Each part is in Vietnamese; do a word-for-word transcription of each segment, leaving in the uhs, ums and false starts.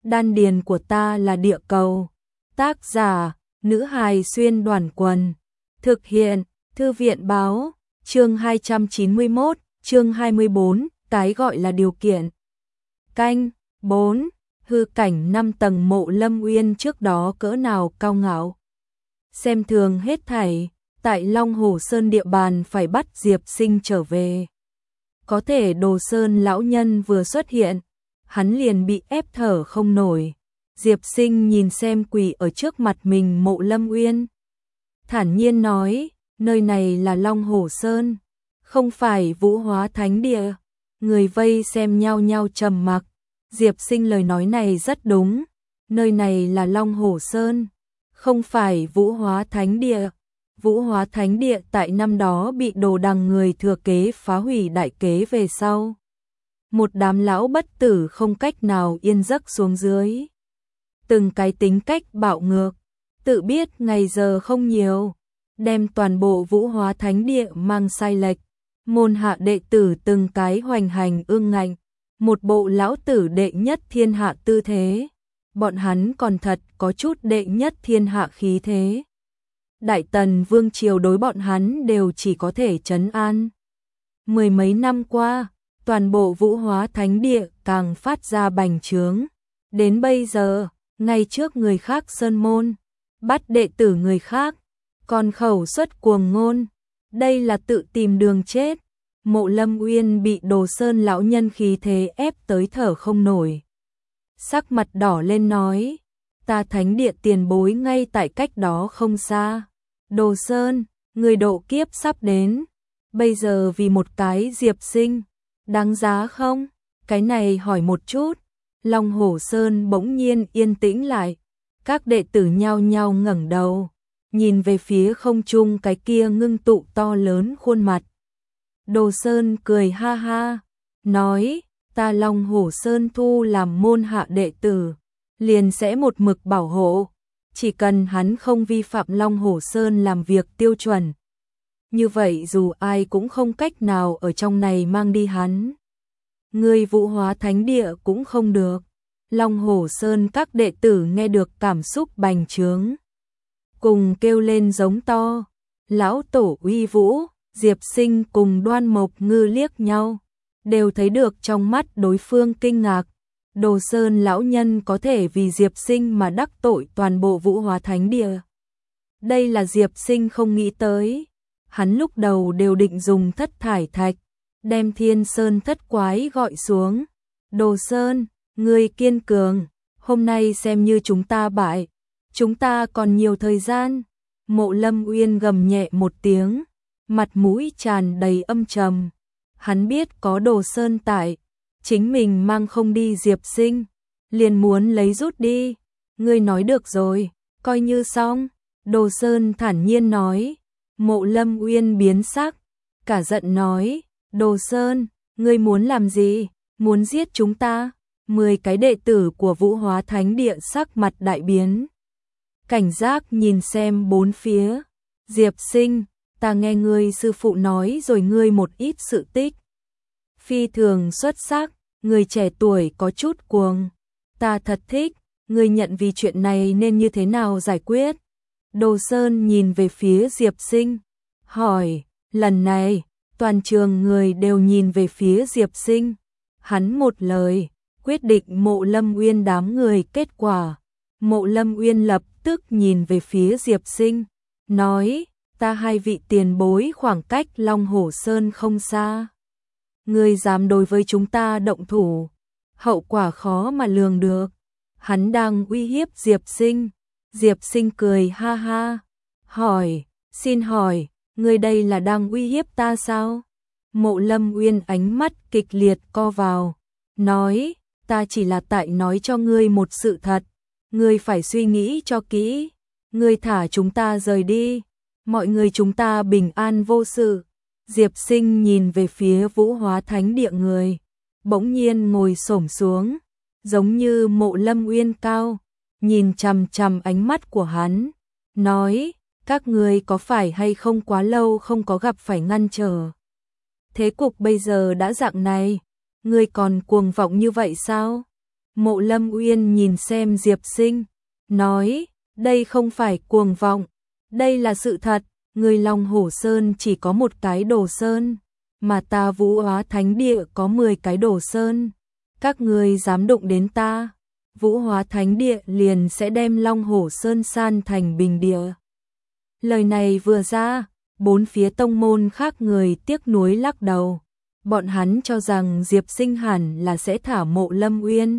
đan điền của ta là địa cầu. Tác giả, nữ hài xuyên đoàn quần. Thực hiện, thư viện báo, chương hai trăm chín mươi mốt, chương hai mươi bốn, cái gọi là điều kiện. Canh, bốn, hư cảnh năm tầng Mộ Lâm Uyên trước đó cỡ nào cao ngạo. Xem thường hết thảy, tại Long Hồ Sơn địa bàn phải bắt Diệp Sinh trở về. Có thể Đồ Sơn lão nhân vừa xuất hiện, hắn liền bị ép thở không nổi. Diệp Sinh nhìn xem quỳ ở trước mặt mình Mộ Lâm Uyên, thản nhiên nói, nơi này là Long Hồ Sơn, không phải Vũ Hóa Thánh Địa. Người vây xem nhao nhao trầm mặc. Diệp Sinh lời nói này rất đúng, nơi này là Long Hồ Sơn, không phải Vũ Hóa Thánh Địa. Vũ Hóa Thánh Địa tại năm đó bị Đồ Đằng người thừa kế phá hủy đại kế về sau. Một đám lão bất tử không cách nào yên giấc xuống dưới. Từng cái tính cách bạo ngược, tự biết ngày giờ không nhiều, đem toàn bộ Vũ Hóa Thánh Địa mang sai lệch. Môn hạ đệ tử từng cái hoành hành ương ngạnh, một bộ lão tử đệ nhất thiên hạ tư thế. Bọn hắn còn thật có chút đệ nhất thiên hạ khí thế. Đại Tần Vương triều đối bọn hắn đều chỉ có thể trấn an. Mười mấy năm qua, toàn bộ Vũ Hóa Thánh Địa càng phát ra bành trướng. Đến bây giờ, ngay trước người khác sơn môn, bắt đệ tử người khác, còn khẩu xuất cuồng ngôn. Đây là tự tìm đường chết. Mộ Lâm Uyên bị Đồ Sơn lão nhân khí thế ép tới thở không nổi. Sắc mặt đỏ lên nói, ta Thánh Địa tiền bối ngay tại cách đó không xa. Đồ Sơn, người độ kiếp sắp đến, bây giờ vì một cái Diệp Sinh, đáng giá không? Cái này hỏi một chút. Long Hồ Sơn bỗng nhiên yên tĩnh lại, các đệ tử nhao nhao ngẩng đầu, nhìn về phía không trung cái kia ngưng tụ to lớn khuôn mặt. Đồ Sơn cười ha ha, nói, ta Long Hồ Sơn thu làm môn hạ đệ tử, liền sẽ một mực bảo hộ, chỉ cần hắn không vi phạm Long Hồ Sơn làm việc tiêu chuẩn. Như vậy dù ai cũng không cách nào ở trong này mang đi hắn. Người Vũ Hóa Thánh Địa cũng không được. Long Hồ Sơn các đệ tử nghe được cảm xúc bành trướng, cùng kêu lên giống to, lão tổ uy vũ. Diệp Sinh cùng Đoan Mộc Ngư liếc nhau, đều thấy được trong mắt đối phương kinh ngạc. Đồ Sơn lão nhân có thể vì Diệp Sinh mà đắc tội toàn bộ Vũ Hóa Thánh Địa. Đây là Diệp Sinh không nghĩ tới. Hắn lúc đầu đều định dùng thất thải thạch, đem Thiên Sơn thất quái gọi xuống. Đồ Sơn, ngươi kiên cường, hôm nay xem như chúng ta bại, chúng ta còn nhiều thời gian. Mộ Lâm Uyên gầm nhẹ một tiếng, mặt mũi tràn đầy âm trầm. Hắn biết có Đồ Sơn tại, chính mình mang không đi Diệp Sinh, liền muốn lấy rút đi. Ngươi nói được rồi, coi như xong. Đồ Sơn thản nhiên nói. Mộ Lâm Uyên biến sắc, cả giận nói, Đồ Sơn, ngươi muốn làm gì? Muốn giết chúng ta? Mười cái đệ tử của Vũ Hóa Thánh Địa sắc mặt đại biến, cảnh giác nhìn xem bốn phía. Diệp Sinh, ta nghe ngươi sư phụ nói rồi ngươi một ít sự tích. Phi thường xuất sắc, người trẻ tuổi có chút cuồng. Ta thật thích, ngươi nhận vì chuyện này nên như thế nào giải quyết? Đồ Sơn nhìn về phía Diệp Sinh, hỏi, lần này, toàn trường người đều nhìn về phía Diệp Sinh. Hắn một lời, quyết định Mộ Lâm Uyên đám người kết quả. Mộ Lâm Uyên lập tức nhìn về phía Diệp Sinh, nói, ta hai vị tiền bối khoảng cách Long Hồ Sơn không xa. Ngươi dám đối với chúng ta động thủ, hậu quả khó mà lường được. Hắn đang uy hiếp Diệp Sinh. Diệp Sinh cười ha ha, hỏi, xin hỏi, ngươi đây là đang uy hiếp ta sao? Mộ Lâm Uyên ánh mắt kịch liệt co vào, nói, ta chỉ là tại nói cho ngươi một sự thật, ngươi phải suy nghĩ cho kỹ, ngươi thả chúng ta rời đi, mọi người chúng ta bình an vô sự. Diệp Sinh nhìn về phía Vũ Hóa Thánh Địa người, bỗng nhiên ngồi xổm xuống, giống như Mộ Lâm Uyên cao, nhìn chằm chằm ánh mắt của hắn, nói, các ngươi có phải hay không quá lâu không có gặp phải ngăn trở. Thế cục bây giờ đã dạng này, ngươi còn cuồng vọng như vậy sao? Mộ Lâm Uyên nhìn xem Diệp Sinh, nói, đây không phải cuồng vọng, đây là sự thật, người Long Hổ Sơn chỉ có một cái Đồ Sơn, mà ta Vũ Hóa Thánh Địa có mười cái Đồ Sơn. Các ngươi dám đụng đến ta, Vũ Hóa Thánh Địa liền sẽ đem Long Hổ Sơn san thành bình địa. Lời này vừa ra, bốn phía tông môn khác người tiếc nuối lắc đầu. Bọn hắn cho rằng Diệp Sinh hẳn là sẽ thả Mộ Lâm Uyên,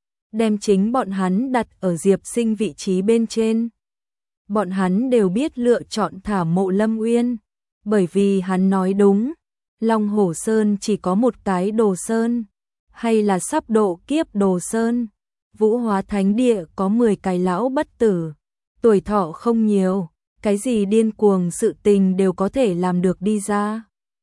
đem chính bọn hắn đặt ở Diệp Sinh vị trí bên trên. Bọn hắn đều biết lựa chọn thả Mộ Lâm Uyên, bởi vì hắn nói đúng, Long Hổ Sơn chỉ có một cái Đồ Sơn, hay là sắp độ kiếp Đồ Sơn. Vũ Hóa Thánh Địa có mười cái lão bất tử, tuổi thọ không nhiều, cái gì điên cuồng sự tình đều có thể làm được đi ra.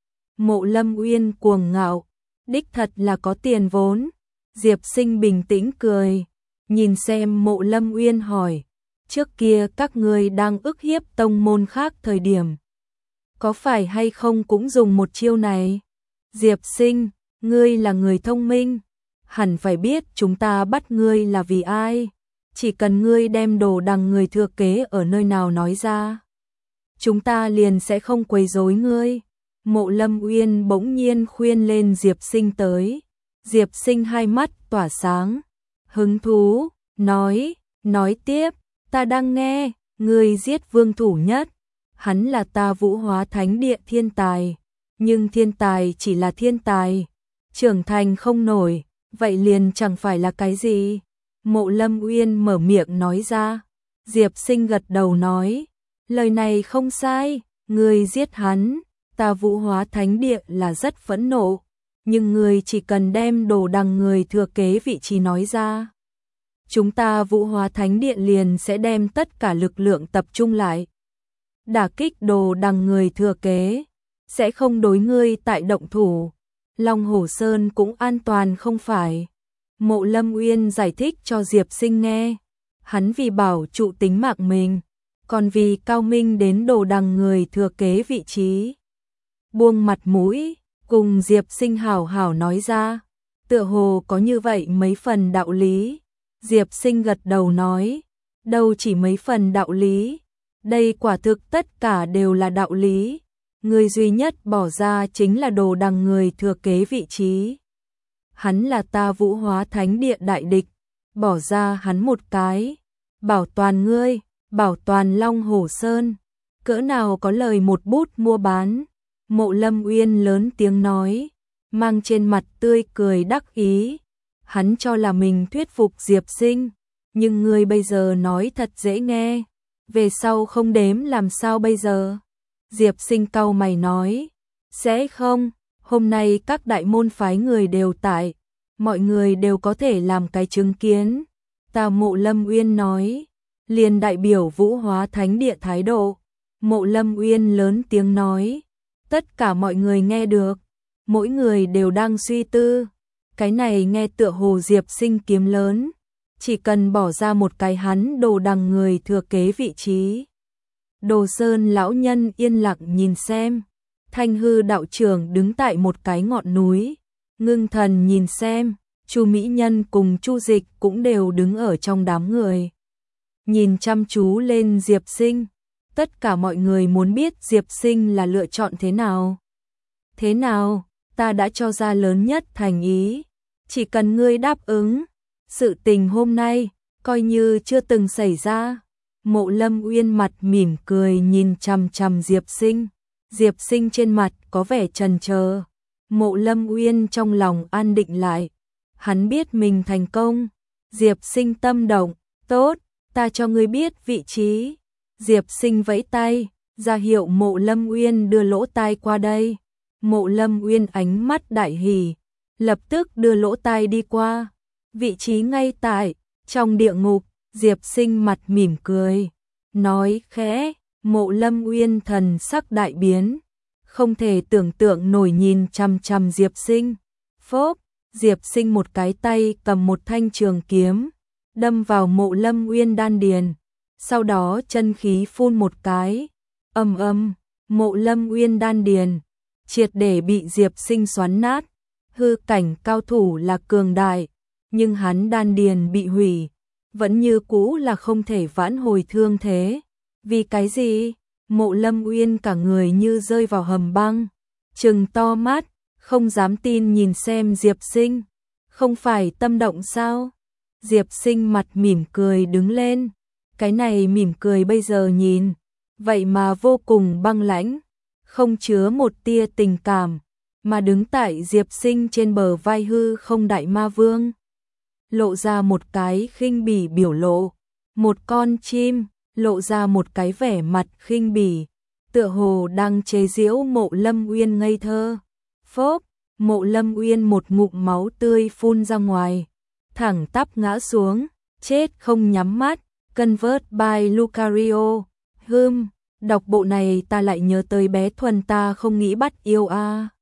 Mộ Lâm Uyên cuồng ngạo, đích thật là có tiền vốn. Diệp Sinh bình tĩnh cười, nhìn xem Mộ Lâm Uyên hỏi, trước kia các ngươi đang ức hiếp tông môn khác thời điểm, có phải hay không cũng dùng một chiêu này? Diệp Sinh, ngươi là người thông minh, hẳn phải biết chúng ta bắt ngươi là vì ai, chỉ cần ngươi đem đồ đằng người thừa kế ở nơi nào nói ra, chúng ta liền sẽ không quấy rối ngươi. Mộ Lâm Uyên bỗng nhiên khuyên lên Diệp Sinh tới. Diệp Sinh hai mắt tỏa sáng, hứng thú, nói, nói tiếp, ta đang nghe, ngươi giết Vương Thủ Nhất, hắn là ta Vũ Hóa Thánh Địa thiên tài, nhưng thiên tài chỉ là thiên tài, trưởng thành không nổi, vậy liền chẳng phải là cái gì. Mộ Lâm Uyên mở miệng nói ra, Diệp Sinh gật đầu nói, lời này không sai, ngươi giết hắn, ta Vũ Hóa Thánh Địa là rất phẫn nộ, nhưng ngươi chỉ cần đem đồ đằng người thừa kế vị trí nói ra, chúng ta Vũ Hóa Thánh Địa liền sẽ đem tất cả lực lượng tập trung lại, đả kích đồ đằng người thừa kế, sẽ không đối ngươi tại động thủ. Long Hổ Sơn cũng an toàn không phải? Mộ Lâm Uyên giải thích cho Diệp Sinh nghe, hắn vì bảo trụ tính mạng mình, còn vì cao minh đến đồ đằng người thừa kế vị trí, buông mặt mũi, cùng Diệp Sinh hảo hảo nói ra, tựa hồ có như vậy mấy phần đạo lý. Diệp Sinh gật đầu nói, đâu chỉ mấy phần đạo lý, đây quả thực tất cả đều là đạo lý, người duy nhất bỏ ra chính là đồ đằng người thừa kế vị trí. Hắn là ta Vũ Hóa Thánh Địa đại địch, bỏ ra hắn một cái, bảo toàn ngươi, bảo toàn Long Hổ Sơn, cỡ nào có lời một bút mua bán. Mộ Lâm Uyên lớn tiếng nói, mang trên mặt tươi cười đắc ý, hắn cho là mình thuyết phục Diệp Sinh, nhưng ngươi bây giờ nói thật dễ nghe, về sau không đếm làm sao bây giờ? Diệp Sinh cau mày nói, sẽ không, hôm nay các đại môn phái người đều tại, mọi người đều có thể làm cái chứng kiến. Ta Mộ Lâm Uyên nói, liền đại biểu Vũ Hóa Thánh Địa thái độ. Mộ Lâm Uyên lớn tiếng nói, tất cả mọi người nghe được, mỗi người đều đang suy tư, cái này nghe tựa hồ Diệp Sinh kiếm lớn, chỉ cần bỏ ra một cái hắn đồ đằng người thừa kế vị trí. Đồ Sơn lão nhân yên lặng nhìn xem, Thanh Hư đạo trưởng đứng tại một cái ngọn núi, ngưng thần nhìn xem, Chu Mỹ Nhân cùng Chu Dịch cũng đều đứng ở trong đám người, nhìn chăm chú lên Diệp Sinh. Tất cả mọi người muốn biết Diệp Sinh là lựa chọn thế nào. Thế nào, ta đã cho ra lớn nhất thành ý, chỉ cần ngươi đáp ứng, sự tình hôm nay coi như chưa từng xảy ra. Mộ Lâm Uyên mặt mỉm cười nhìn chằm chằm Diệp Sinh, Diệp Sinh trên mặt có vẻ chần chờ. Mộ Lâm Uyên trong lòng an định lại, hắn biết mình thành công. Diệp Sinh tâm động, tốt, ta cho ngươi biết vị trí. Diệp Sinh vẫy tay, ra hiệu Mộ Lâm Uyên đưa lỗ tai qua đây. Mộ Lâm Uyên ánh mắt đại hỉ, lập tức đưa lỗ tai đi qua. Vị trí ngay tại trong địa ngục. Diệp Sinh mặt mỉm cười, nói khẽ. Mộ Lâm Uyên thần sắc đại biến, không thể tưởng tượng nổi nhìn chằm chằm Diệp Sinh. Phốp, Diệp Sinh một cái tay cầm một thanh trường kiếm, đâm vào Mộ Lâm Uyên đan điền. Sau đó chân khí phun một cái, ầm ầm, Mộ Lâm Uyên đan điền triệt để bị Diệp Sinh xoắn nát. Hư cảnh cao thủ là cường đại, nhưng hắn đan điền bị hủy, vẫn như cũ là không thể vãn hồi thương thế. Vì cái gì? Mộ Lâm Uyên cả người như rơi vào hầm băng, trừng to mắt, không dám tin nhìn xem Diệp Sinh. Không phải tâm động sao? Diệp Sinh mặt mỉm cười đứng lên. Cái này mỉm cười bây giờ nhìn, vậy mà vô cùng băng lãnh, không chứa một tia tình cảm, mà đứng tại Diệp Sinh trên bờ vai hư không đại ma vương. Lộ ra một cái khinh bỉ biểu lộ, một con chim, lộ ra một cái vẻ mặt khinh bỉ, tựa hồ đang chế giễu Mộ Lâm Uyên ngây thơ. Phốp, Mộ Lâm Uyên một ngụm máu tươi phun ra ngoài, thẳng tắp ngã xuống, chết không nhắm mắt. Convert by Lucario. Hừm, đọc bộ này ta lại nhớ tới bé Thuần ta không nghĩ bắt yêu a. À.